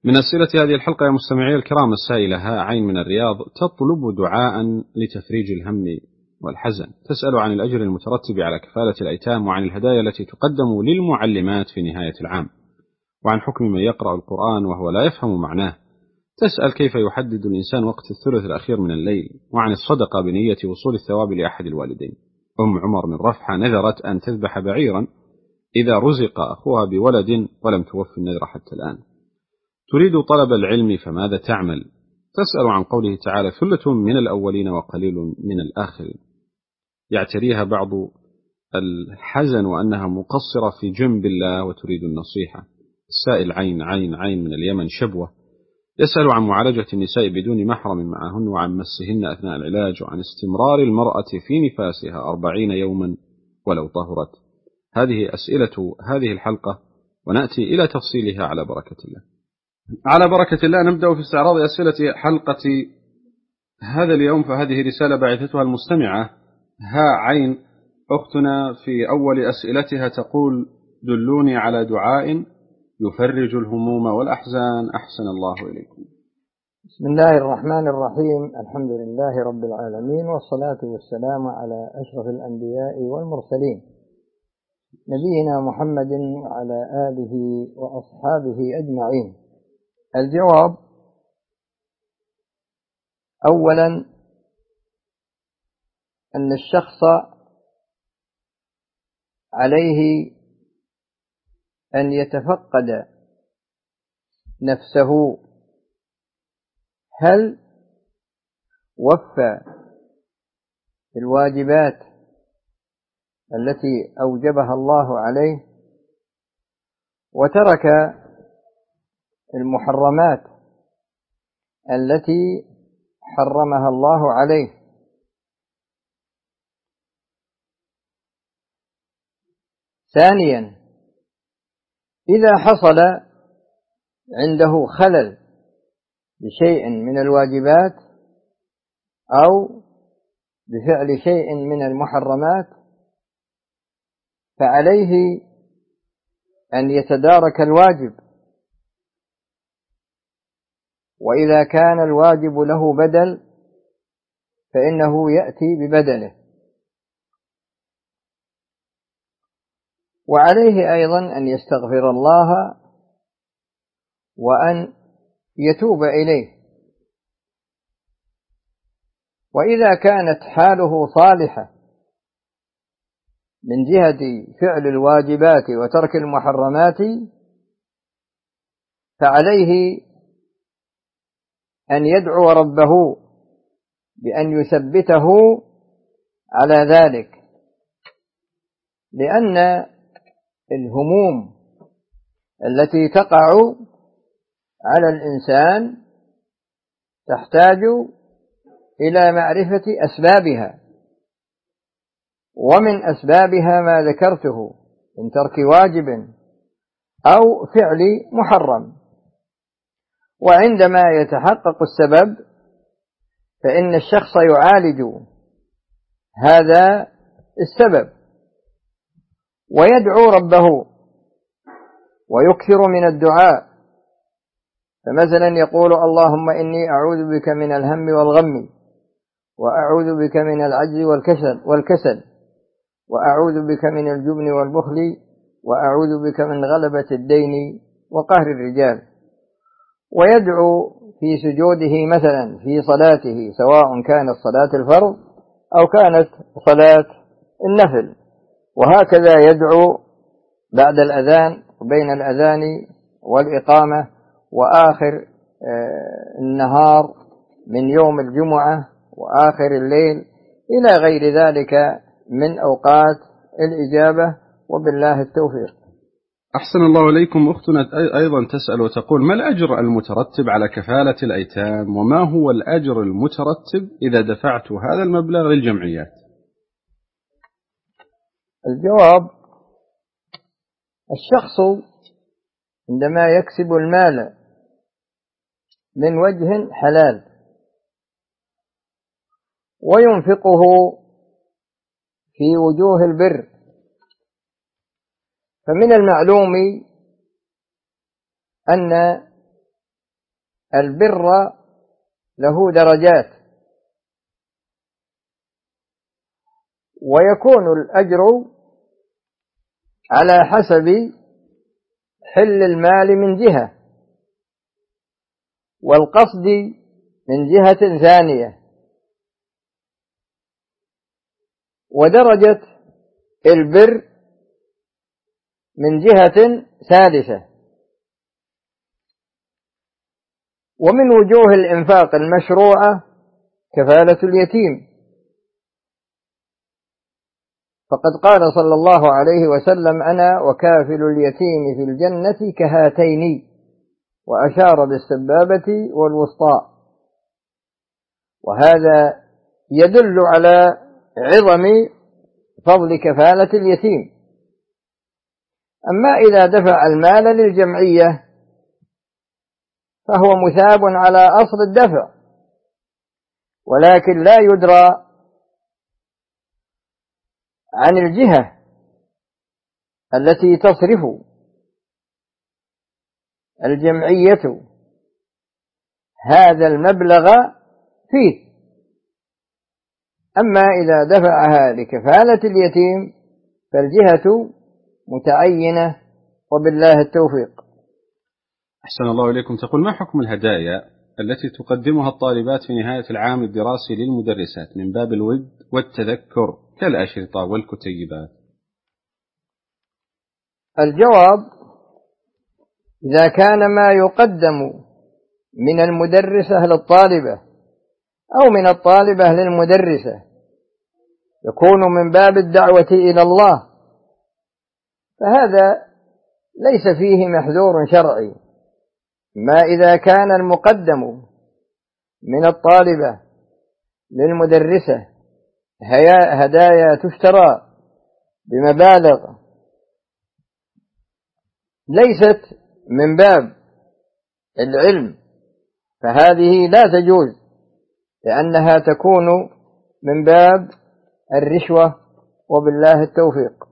من أسئلة هذه الحلقة يا مستمعي الكرام السائلة ها عين من الرياض تطلب دعاء لتفريج الهم والحزن. تسأل عن الأجر المترتب على كفالة الأيتام، وعن الهدايا التي تقدم للمعلمات في نهاية العام، وعن حكم من يقرأ القرآن وهو لا يفهم معناه. تسأل كيف يحدد الإنسان وقت الثلث الأخير من الليل، وعن الصدقة بنية وصول الثواب لأحد الوالدين. أم عمر من رفحة نذرت أن تذبح بعيرا إذا رزق أخوها بولد ولم توفي النذر حتى الآن. تريد طلب العلم فماذا تعمل؟ تسأل عن قوله تعالى ثلة من الأولين وقليل من الآخرين. يعتريها بعض الحزن وأنها مقصرة في جنب الله وتريد النصيحة. السائل عين من اليمن شبوة يسأل عن معالجة النساء بدون محرم معهن، وعن مسهن أثناء العلاج، وعن استمرار المرأة في نفاسها 40 يوما ولو طهرت. هذه أسئلة هذه الحلقة، ونأتي إلى تفصيلها على بركة الله. على بركة الله نبدأ في استعراض أسئلة حلقة هذا اليوم. فهذه رسالة بعثتها المستمعة ها عين أختنا في أول أسئلتها تقول: دلوني على دعاء يفرج الهموم والأحزان أحسن الله إليكم. بسم الله الرحمن الرحيم. الحمد لله رب العالمين، والصلاة والسلام على أشرف الأنبياء والمرسلين نبينا محمد وعلى آله وأصحابه أجمعين. الجواب: أولا أن الشخص عليه أن يتفقد نفسه، هل وفى الواجبات التي أوجبها الله عليه، وترك المحرمات التي حرمها الله عليه. ثانيا، إذا حصل عنده خلل بشيء من الواجبات أو بفعل شيء من المحرمات، فعليه أن يتدارك الواجب، وإذا كان الواجب له بدل فإنه يأتي ببدله. وعليه أيضا أن يستغفر الله وأن يتوب إليه. وإذا كانت حاله صالحة من جهة فعل الواجبات وترك المحرمات، فعليه أن يدعو ربه بأن يثبته على ذلك، لأن الهموم التي تقع على الإنسان تحتاج إلى معرفة أسبابها، ومن أسبابها ما ذكرته من ترك واجب أو فعل محرم. وعندما يتحقق السبب فإن الشخص يعالج هذا السبب ويدعو ربه ويكثر من الدعاء. فمثلا يقول: اللهم إني أعوذ بك من الهم والغم، وأعوذ بك من العجز والكسل، وأعوذ بك من الجبن والبخل، وأعوذ بك من غلبة الدين وقهر الرجال. ويدعو في سجوده مثلا في صلاته، سواء كانت صلاة الفرض أو كانت صلاة النفل. وهكذا يدعو بعد الأذان وبين الأذان والإقامة وآخر النهار من يوم الجمعة وآخر الليل إلى غير ذلك من أوقات الإجابة، وبالله التوفيق. أحسن الله إليكم. أختنا أيضا تسأل وتقول: ما الأجر المترتب على كفالة الأيتام، وما هو الأجر المترتب إذا دفعت هذا المبلغ للجمعيات؟ الجواب: الشخص عندما يكسب المال من وجه حلال وينفقه في وجوه البر، فمن المعلوم أن البر له درجات، ويكون الأجر على حسب حل المال من جهة، والقصد من جهة ثانية، ودرجة البر من جهة ثالثة. ومن وجوه الإنفاق المشروعة كفالة اليتيم، فقد قال صلى الله عليه وسلم: أنا وكافل اليتيم في الجنة كهاتين، وأشار بالسبابة والوسطى. وهذا يدل على عظم فضل كفالة اليتيم. أما إذا دفع المال للجمعية فهو مثاب على أصل الدفع، ولكن لا يدرى عن الجهة التي تصرف الجمعية هذا المبلغ فيه. أما إذا دفعها لكفالة اليتيم فالجهة متعينة، وبالله التوفيق. أحسن الله إليكم. تقول: ما حكم الهدايا التي تقدمها الطالبات في نهاية العام الدراسي للمدرسات من باب الود والتذكر كالأشرطة والكتيبات؟ الجواب: إذا كان ما يقدم من المدرسة للطالبة أو من الطالبة للمدرسة يكون من باب الدعوة إلى الله فهذا ليس فيه محذور شرعي. ما إذا كان المقدم من الطالبة للمدرسة هدايا تشترى بمبالغ ليست من باب العلم فهذه لا تجوز، لأنها تكون من باب الرشوة، وبالله التوفيق.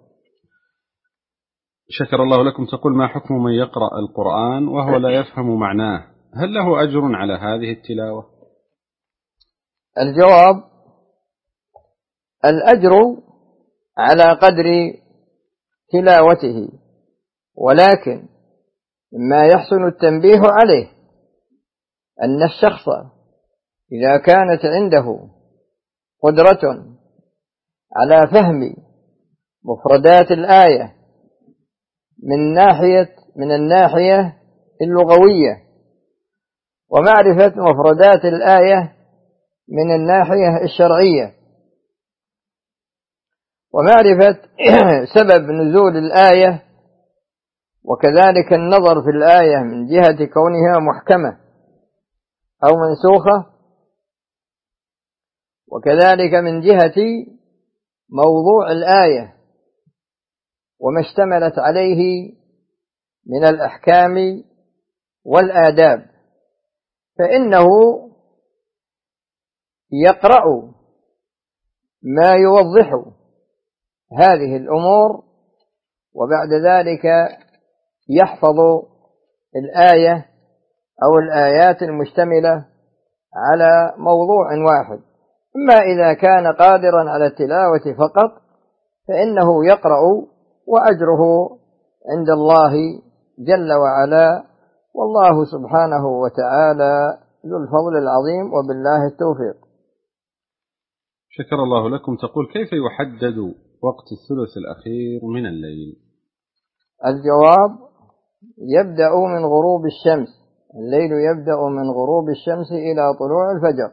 شكر الله لكم. تقول: ما حكم من يقرأ القرآن وهو لا يفهم معناه؟ هل له أجر على هذه التلاوة؟ الجواب: الأجر على قدر تلاوته، ولكن ما يحسن التنبيه عليه أن الشخص إذا كانت عنده قدرة على فهم مفردات الآية من الناحية اللغوية، ومعرفة مفردات الآية من الناحية الشرعية، ومعرفة سبب نزول الآية، وكذلك النظر في الآية من جهة كونها محكمة أو منسوخة، وكذلك من جهة موضوع الآية وما اشتملت عليه من الأحكام والآداب، فإنه يقرأ ما يوضح هذه الأمور، وبعد ذلك يحفظ الآية أو الآيات المشتملة على موضوع واحد. أما إذا كان قادرا على التلاوة فقط فإنه يقرأ وأجره عند الله جل وعلا، والله سبحانه وتعالى ذو الفضل العظيم، وبالله التوفيق. شكر الله لكم. تقول: كيف يحدد وقت الثلث الأخير من الليل؟ الجواب: يبدأ من غروب الشمس، الليل يبدأ من غروب الشمس إلى طلوع الفجر،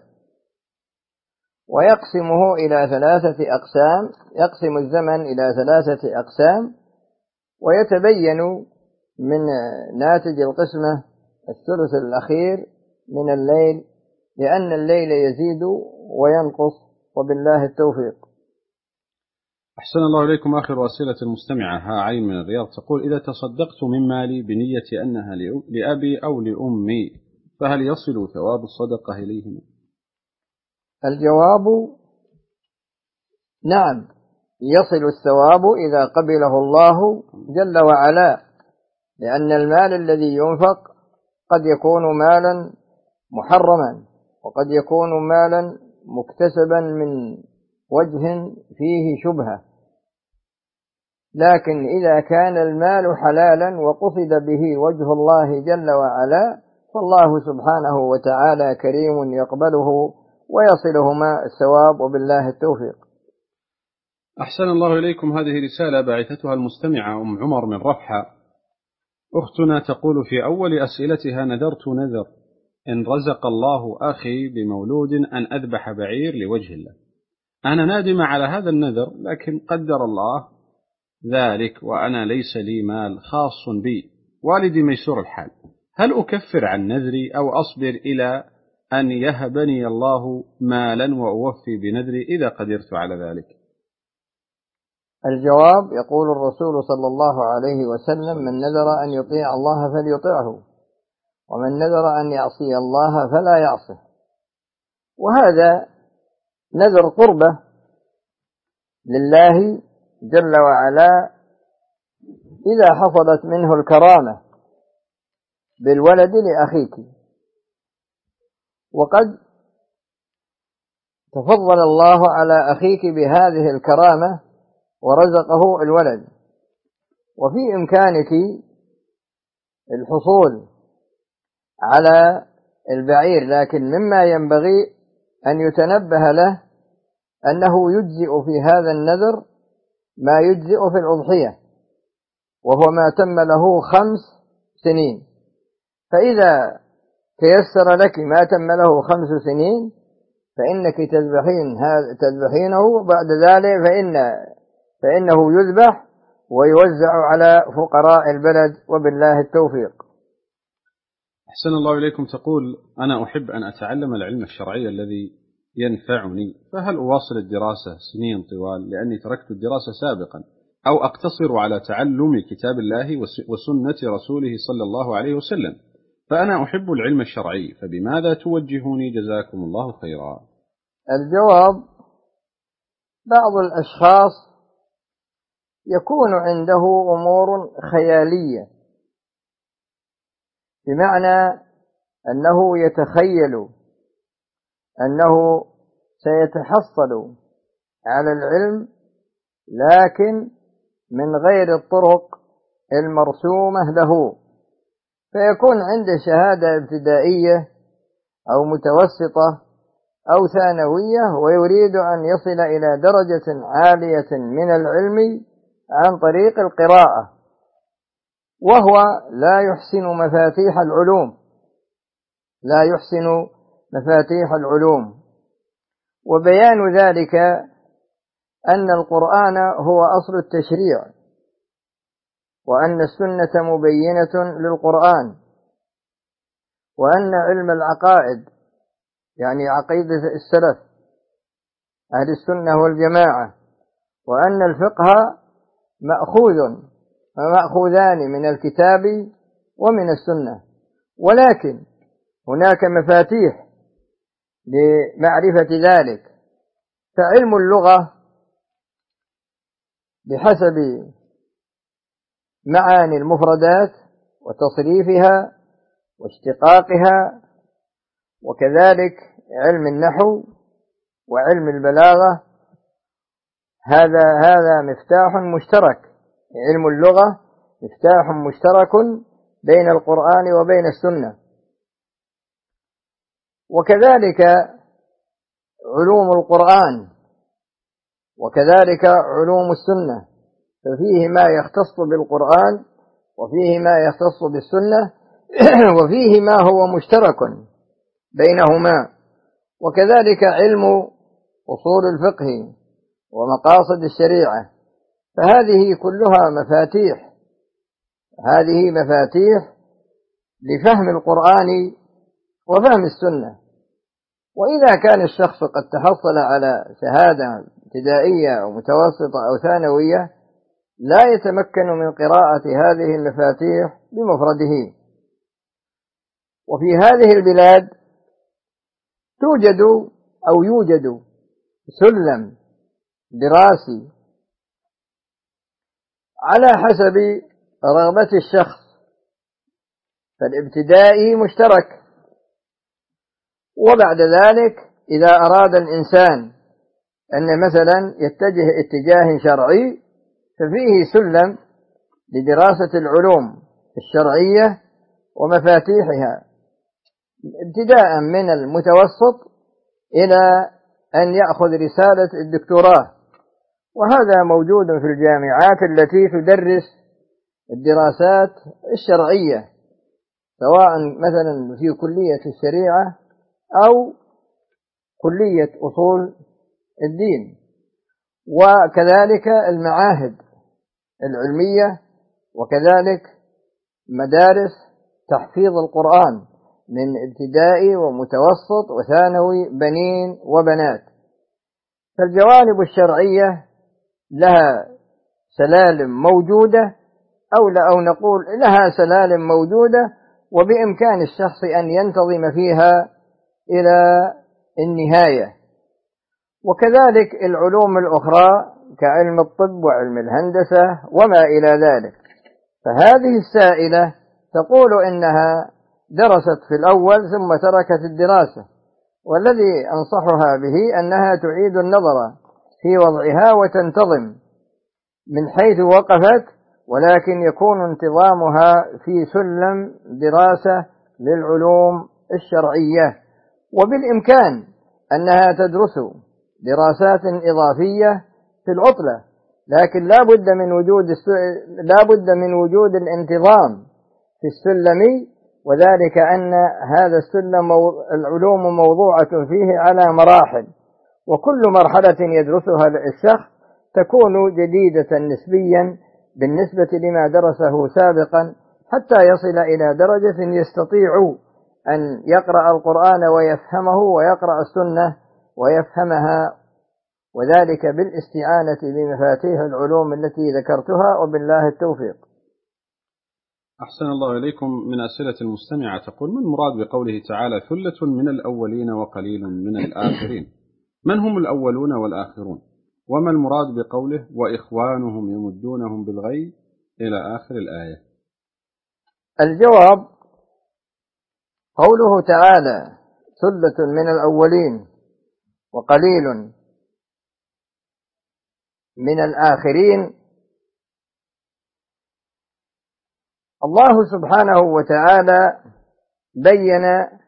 ويقسمه إلى 3 أقسام، يقسم الزمن إلى 3 أقسام، ويتبين من ناتج القسمة الثلث الأخير من الليل، لأن الليل يزيد وينقص، وبالله التوفيق. أحسن الله إليكم. آخر أسئلة المستمعة عين من الرياض تقول: إذا تصدقت من مالي بنية أنها لأبي أو لأمي فهل يصل ثواب الصدقة إليهما؟ الجواب: نعم، يصل الثواب إذا قبله الله جل وعلا، لأن المال الذي ينفق قد يكون مالا محرما، وقد يكون مالا مكتسبا من وجه فيه شبهة، لكن إذا كان المال حلالا وقصد به وجه الله جل وعلا فالله سبحانه وتعالى كريم يقبله ويصلهما الثواب، وبالله التوفيق. أحسن الله إليكم. هذه رسالة باعثتها المستمعة أم عمر من رفحة. أختنا تقول في أول أسئلتها: نذرت نذر إن رزق الله أخي بمولود أن أذبح بعير لوجه الله. أنا نادمة على هذا النذر، لكن قدر الله ذلك وأنا ليس لي مال خاص بي، والدي ميسور الحال، هل أكفر عن نذري أو أصبر إلى أن يهبني الله مالا وأوفي بنذري إذا قدرت على ذلك؟ الجواب: يقول الرسول صلى الله عليه وسلم: من نذر أن يطيع الله فليطيعه، ومن نذر أن يعصي الله فلا يعصه. وهذا نذر قربة لله جل وعلا إذا حصلت منه الكرامة بالولد لأخيك، وقد تفضل الله على أخيك بهذه الكرامة ورزقه الولد، وفي إمكانك الحصول على البعير، لكن مما ينبغي أن يتنبه له أنه يجزئ في هذا النذر ما يجزئ في الأضحية، وهو ما تم له 5 سنين. فإذا تيسر لك ما تم له 5 سنين فإنك تذبحينه، بعد ذلك فإنه يذبح ويوزع على فقراء البلد، وبالله التوفيق. أحسن الله إليكم. تقول: أنا أحب أن أتعلم العلم الشرعي الذي ينفعني، فهل أواصل الدراسة سنين طوال لأني تركت الدراسة سابقا، أو أقتصر على تعلم كتاب الله وسنة رسوله صلى الله عليه وسلم؟ فأنا أحب العلم الشرعي، فبماذا توجهوني جزاكم الله خيرا؟ الجواب: بعض الأشخاص يكون عنده أمور خيالية، بمعنى أنه يتخيل أنه سيتحصل على العلم لكن من غير الطرق المرسومة له، فيكون عنده شهادة ابتدائية أو متوسطة أو ثانوية ويريد أن يصل إلى درجة عالية من العلم عن طريق القراءة، وهو لا يحسن مفاتيح العلوم. وبيان ذلك أن القرآن هو أصل التشريع، وأن السنة مبينة للقرآن، وأن علم العقائد يعني عقيدة السلف أهل السنة والجماعة، وأن الفقه مأخوذان من الكتاب ومن السنة، ولكن هناك مفاتيح لمعرفة ذلك. فعلم اللغة بحسب معاني المفردات وتصريفها واشتقاقها، وكذلك علم النحو وعلم البلاغة، هذا مفتاح مشترك. علم اللغة مفتاح مشترك بين القرآن وبين السنة، وكذلك علوم القرآن وكذلك علوم السنة، ففيه ما يختص بالقرآن وفيه ما يختص بالسنة وفيه ما هو مشترك بينهما، وكذلك علم أصول الفقه ومقاصد الشريعة. فهذه كلها مفاتيح لفهم القرآن وفهم السنة. وإذا كان الشخص قد تحصل على شهادة ابتدائية أو متوسطة أو ثانوية لا يتمكن من قراءة هذه المفاتيح بمفرده. وفي هذه البلاد يوجد سلم دراسي على حسب رغبة الشخص، فالابتدائي مشترك وبعد ذلك إذا أراد الإنسان أن مثلا يتجه اتجاه شرعي ففيه سلم لدراسة العلوم الشرعية ومفاتيحها ابتداء من المتوسط إلى أن يأخذ رسالة الدكتوراه، وهذا موجود في الجامعات التي تدرس الدراسات الشرعية سواء مثلا في كلية الشريعة أو كلية أصول الدين، وكذلك المعاهد العلمية، وكذلك مدارس تحفيظ القرآن من ابتدائي ومتوسط وثانوي بنين وبنات. فالجوانب الشرعية لها سلالم موجودة أو نقول لها سلالم موجودة، وبإمكان الشخص أن ينتظم فيها إلى النهاية. وكذلك العلوم الأخرى كعلم الطب وعلم الهندسة وما إلى ذلك. فهذه السائلة تقول إنها درست في الأول ثم تركت الدراسة، والذي أنصحها به أنها تعيد النظر في وضعها وتنتظم من حيث وقفت، ولكن يكون انتظامها في سلم دراسة للعلوم الشرعية، وبالإمكان أنها تدرس دراسات إضافية في العطلة، لكن لا بد من وجود الانتظام في السلم، وذلك أن هذا السلم العلوم موضوعة فيه على مراحل، وكل مرحلة يدرسها الشخص تكون جديدة نسبيا بالنسبة لما درسه سابقا، حتى يصل إلى درجة يستطيع أن يقرأ القرآن ويفهمه ويقرأ السنة ويفهمها، وذلك بالاستعانة بمفاتيح العلوم التي ذكرتها، وبالله التوفيق. أحسن الله إليكم. من أسئلة المستمعة تقول: ما المراد بقوله تعالى ثلة من الأولين وقليل من الآخرين؟ من هم الأولون والآخرون؟ وما المراد بقوله وإخوانهم يمدونهم بالغي إلى آخر الآية؟ الجواب: قوله تعالى ثلة من الأولين وقليل من الآخرين، الله سبحانه وتعالى بين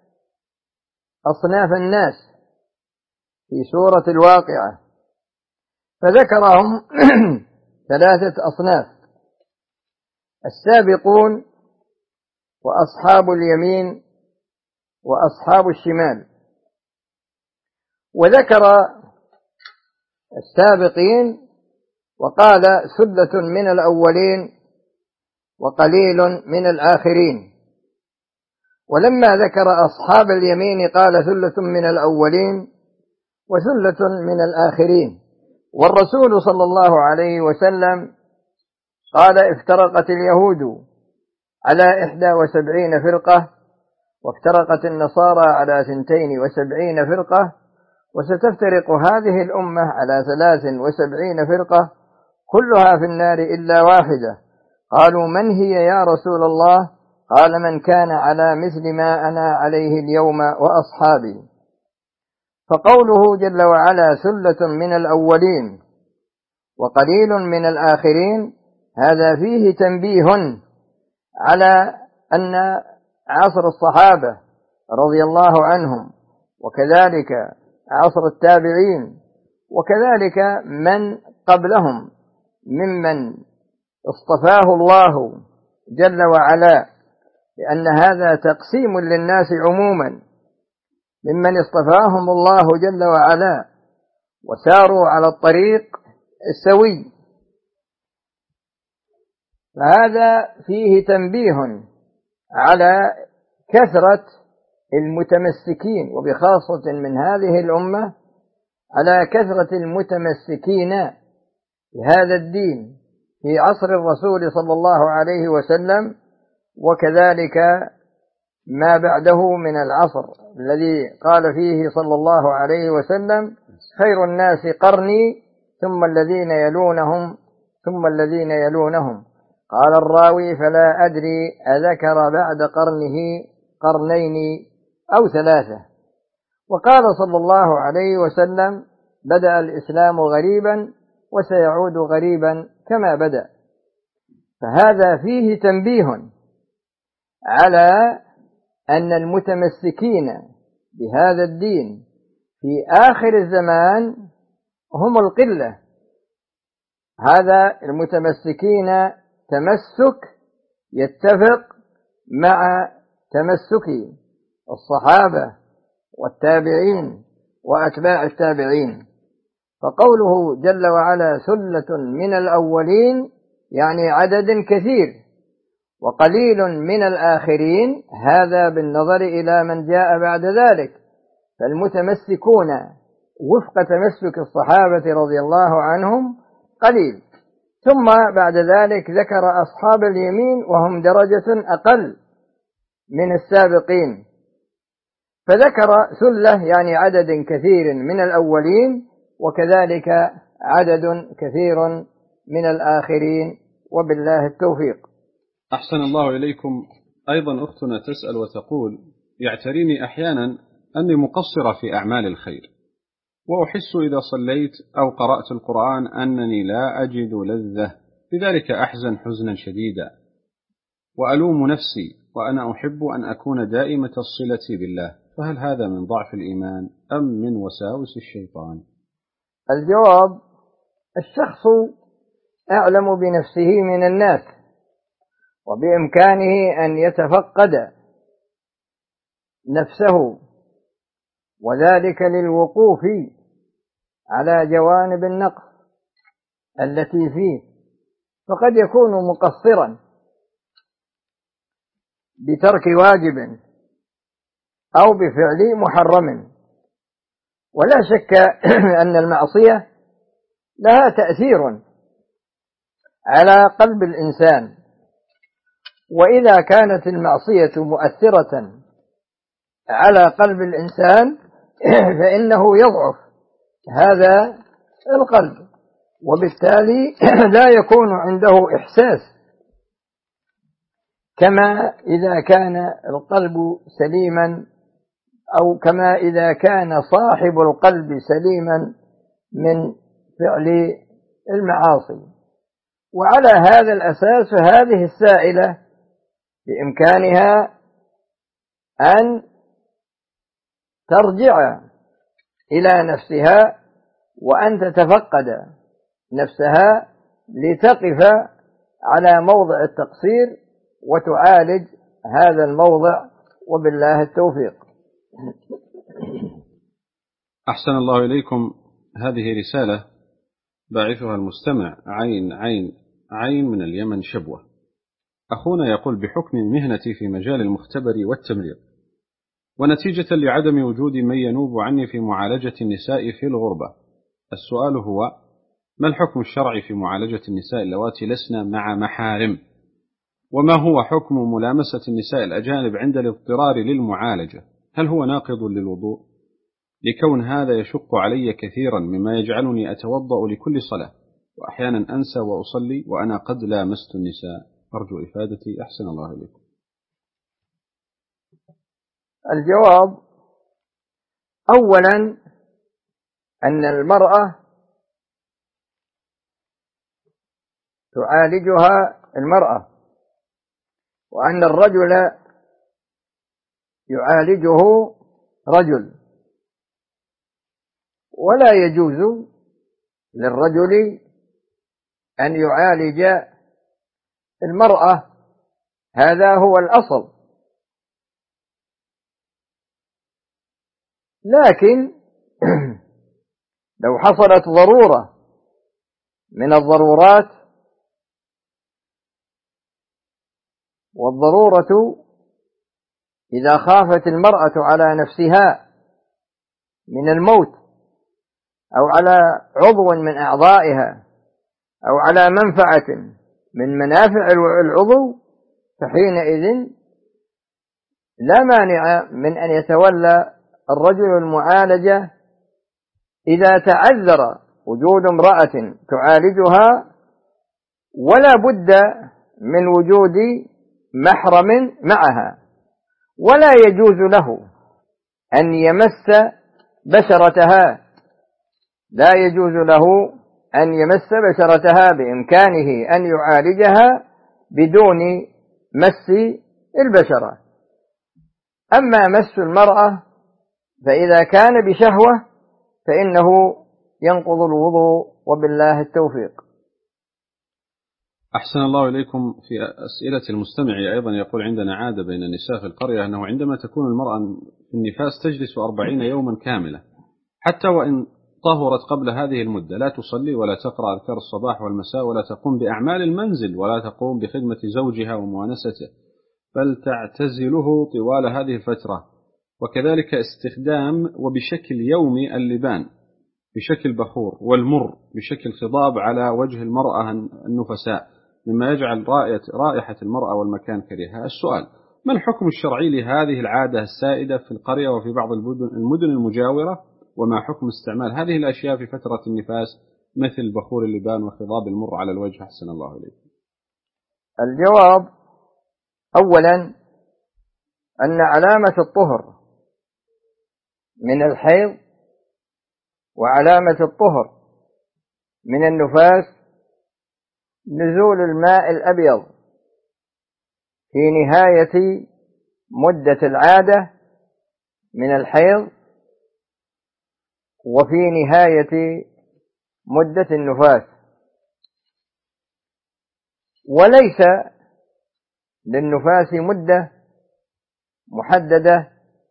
أصناف الناس في سورة الواقعة، فذكرهم 3 أصناف: السابقون وأصحاب اليمين وأصحاب الشمال. وذكر السابقين وقال ثلة من الأولين وقليل من الآخرين، ولما ذكر أصحاب اليمين قال ثلة من الأولين وثلة من الآخرين. والرسول صلى الله عليه وسلم قال: افترقت اليهود على 71 فرقة، وافترقت النصارى على 72 فرقة، وستفترق هذه الأمة على 73 فرقة، كلها في النار إلا واحدة. قالوا: من هي يا رسول الله؟ قال: من كان على مثل ما أنا عليه اليوم وأصحابي. فقوله جل وعلا ثلة من الأولين وقليل من الآخرين، هذا فيه تنبيه على أن عصر الصحابة رضي الله عنهم، وكذلك عصر التابعين، وكذلك من قبلهم ممن اصطفاه الله جل وعلا، لأن هذا تقسيم للناس عموما، ممن اصطفاهم الله جل وعلا وساروا على الطريق السوي. فهذا فيه تنبيه على كثرة المتمسكين، وبخاصة من هذه الأمة على كثرة المتمسكين بهذا الدين في عصر الرسول صلى الله عليه وسلم، وكذلك ما بعده من العصر الذي قال فيه صلى الله عليه وسلم: خير الناس قرني ثم الذين يلونهم ثم الذين يلونهم. قال الراوي: فلا أدري أذكر بعد قرنه قرنين أو 3. وقال صلى الله عليه وسلم: بدأ الإسلام غريبا وسيعود غريبا كما بدأ. فهذا فيه تنبيه على أن المتمسكين بهذا الدين في آخر الزمان هم القلة. هذا المتمسكين تمسك يتفق مع تمسك الصحابة والتابعين وأتباع التابعين. فقوله جل وعلا ثلة من الأولين يعني عدد كثير، وقليل من الآخرين هذا بالنظر إلى من جاء بعد ذلك. فالمتمسكون وفق تمسك الصحابة رضي الله عنهم قليل. ثم بعد ذلك ذكر أصحاب اليمين وهم درجة أقل من السابقين، فذكر ثلة يعني عدد كثير من الأولين، وكذلك عدد كثير من الآخرين، وبالله التوفيق. أحسن الله إليكم. أيضا أختنا تسأل وتقول: يعتريني أحيانا أني مقصرة في أعمال الخير، وأحس إذا صليت أو قرأت القرآن أنني لا أجد لذة، لذلك أحزن حزنا شديدا وألوم نفسي، وأنا أحب أن أكون دائمة الصلة بالله، فهل هذا من ضعف الإيمان أم من وساوس الشيطان؟ الجواب: الشخص أعلم بنفسه من الناس، وبإمكانه أن يتفقد نفسه، وذلك للوقوف على جوانب النقص التي فيه، فقد يكون مقصرا بترك واجب أو بفعل محرم. ولا شك أن المعصية لها تأثير على قلب الإنسان، وإذا كانت المعصية مؤثرة على قلب الإنسان فإنه يضعف هذا القلب، وبالتالي لا يكون عنده إحساس، كما إذا كان القلب سليما، أو كما إذا كان صاحب القلب سليما من فعل المعاصي. وعلى هذا الأساس هذه السائلة بإمكانها أن ترجع إلى نفسها وأن تتفقد نفسها لتقف على موضع التقصير وتعالج هذا الموضع، وبالله التوفيق. أحسن الله إليكم. هذه رسالة باعثها المستمع عين من اليمن شبوة. أخونا يقول: بحكم مهنتي في مجال المختبر والتمريض، ونتيجة لعدم وجود من ينوب عني في معالجة النساء في الغربة، السؤال هو: ما الحكم الشرعي في معالجة النساء اللواتي لسن مع محارم؟ وما هو حكم ملامسة النساء الأجانب عند الاضطرار للمعالجة؟ هل هو ناقض للوضوء؟ لكون هذا يشق علي كثيرا، مما يجعلني أتوضأ لكل صلاة، وأحيانا أنسى وأصلي وأنا قد لامست النساء. أرجو إفادتي، أحسن الله إليكم. الجواب: أولا أن المرأة تعالجها المرأة، وأن الرجل يعالجه رجل، ولا يجوز للرجل أن يعالج المرأة، هذا هو الأصل. لكن لو حصلت ضرورة من الضرورات، والضرورة إذا خافت المرأة على نفسها من الموت، أو على عضو من أعضائها، أو على منفعة من منافع العضو، فحينئذ لا مانع من أن يتولى الرجل المعالجة إذا تعذر وجود امرأة تعالجها، ولا بد من وجود محرم معها. ولا يجوز له أن يمس بشرتها، لا يجوز له أن يمس بشرتها، بإمكانه أن يعالجها بدون مس البشرة. أما مس المرأة فإذا كان بشهوة فإنه ينقض الوضوء، وبالله التوفيق. أحسن الله إليكم. في أسئلة المستمع أيضا يقول: عندنا عادة بين النساء في القرية أنه عندما تكون المرأة في النفاس تجلس 40 يوما كاملة، حتى وإن طهرت قبل هذه المدة لا تصلي ولا تقرأ أذكار الصباح والمساء ولا تقوم بأعمال المنزل ولا تقوم بخدمة زوجها ومؤانسته، بل تعتزله طوال هذه الفترة، وكذلك استخدام وبشكل يومي اللبان بشكل بخور والمر بشكل خضاب على وجه المرأة النفساء، مما يجعل رائحة المرأة والمكان كريهة. السؤال: ما الحكم الشرعي لهذه العادة السائدة في القرية وفي بعض المدن المجاورة؟ وما حكم استعمال هذه الأشياء في فترة النفاس مثل بخور اللبان وخضاب المر على الوجه؟ أحسن الله إليكم. الجواب: أولا، أن علامة الطهر من الحيض وعلامة الطهر من النفاس نزول الماء الأبيض في نهاية مدة العادة من الحيض وفي نهاية مدة النفاس، وليس للنفاس مدة محددة.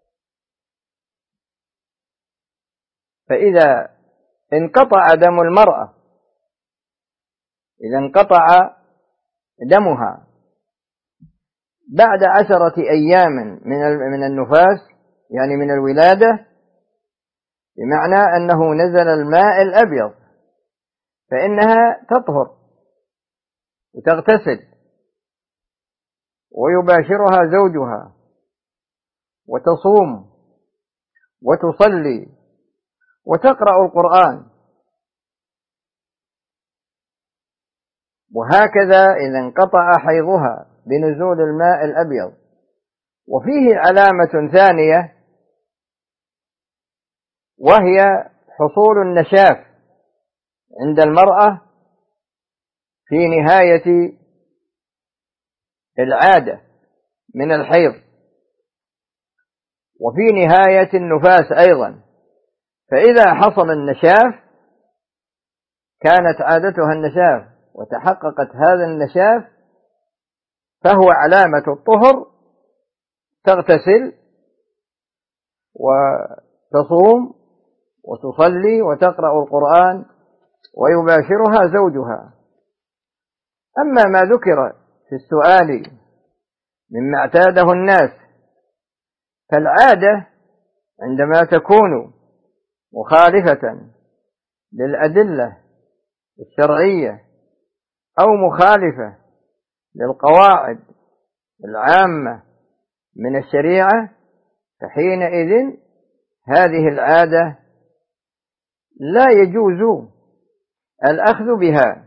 فإذا انقطع دم المرأة، إذا انقطع دمها بعد 10 أيام من النفاس، يعني من الولادة، بمعنى أنه نزل الماء الأبيض، فإنها تطهر وتغتسل ويباشرها زوجها وتصوم وتصلي وتقرأ القرآن. وهكذا إذا انقطع حيضها بنزول الماء الأبيض. وفيه علامة ثانية، وهي حصول النشاف عند المرأة في نهاية العادة من الحيض وفي نهاية النفاس أيضا. فإذا حصل النشاف، كانت عادتها النشاف وتحققت هذا النشاف، فهو علامة الطهر، تغتسل وتصوم وتصلي وتقرأ القرآن ويباشرها زوجها. أما ما ذكر في السؤال مما اعتاده الناس، فالعادة عندما تكون مخالفة للأدلة الشرعية أو مخالفة للقواعد العامة من الشريعة، فحينئذ هذه العادة لا يجوز الأخذ بها.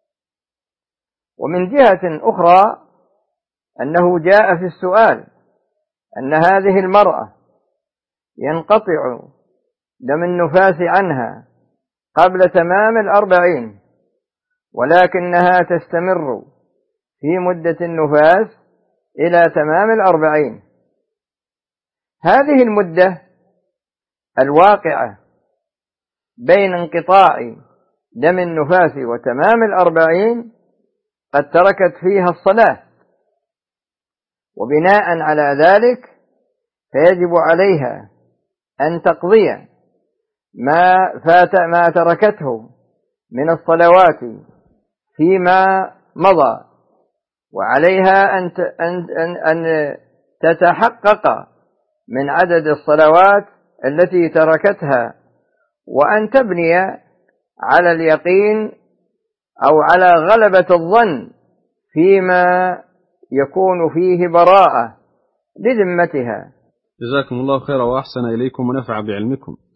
ومن جهة أخرى، أنه جاء في السؤال أن هذه المرأة ينقطع دم النفاس عنها قبل تمام 40، ولكنها تستمر في مدة النفاس إلى تمام 40. هذه المدة الواقعة بين انقطاع دم النفاس وتمام 40 قد تركت فيها الصلاة، وبناء على ذلك فيجب عليها أن تقضي ما تركته من الصلوات فيما مضى، وعليها أن تتحقق من عدد الصلوات التي تركتها، وأن تبني على اليقين أو على غلبة الظن فيما يكون فيه براءة لذمتها. جزاكم الله خيرا وأحسن إليكم ونفع بعلمكم.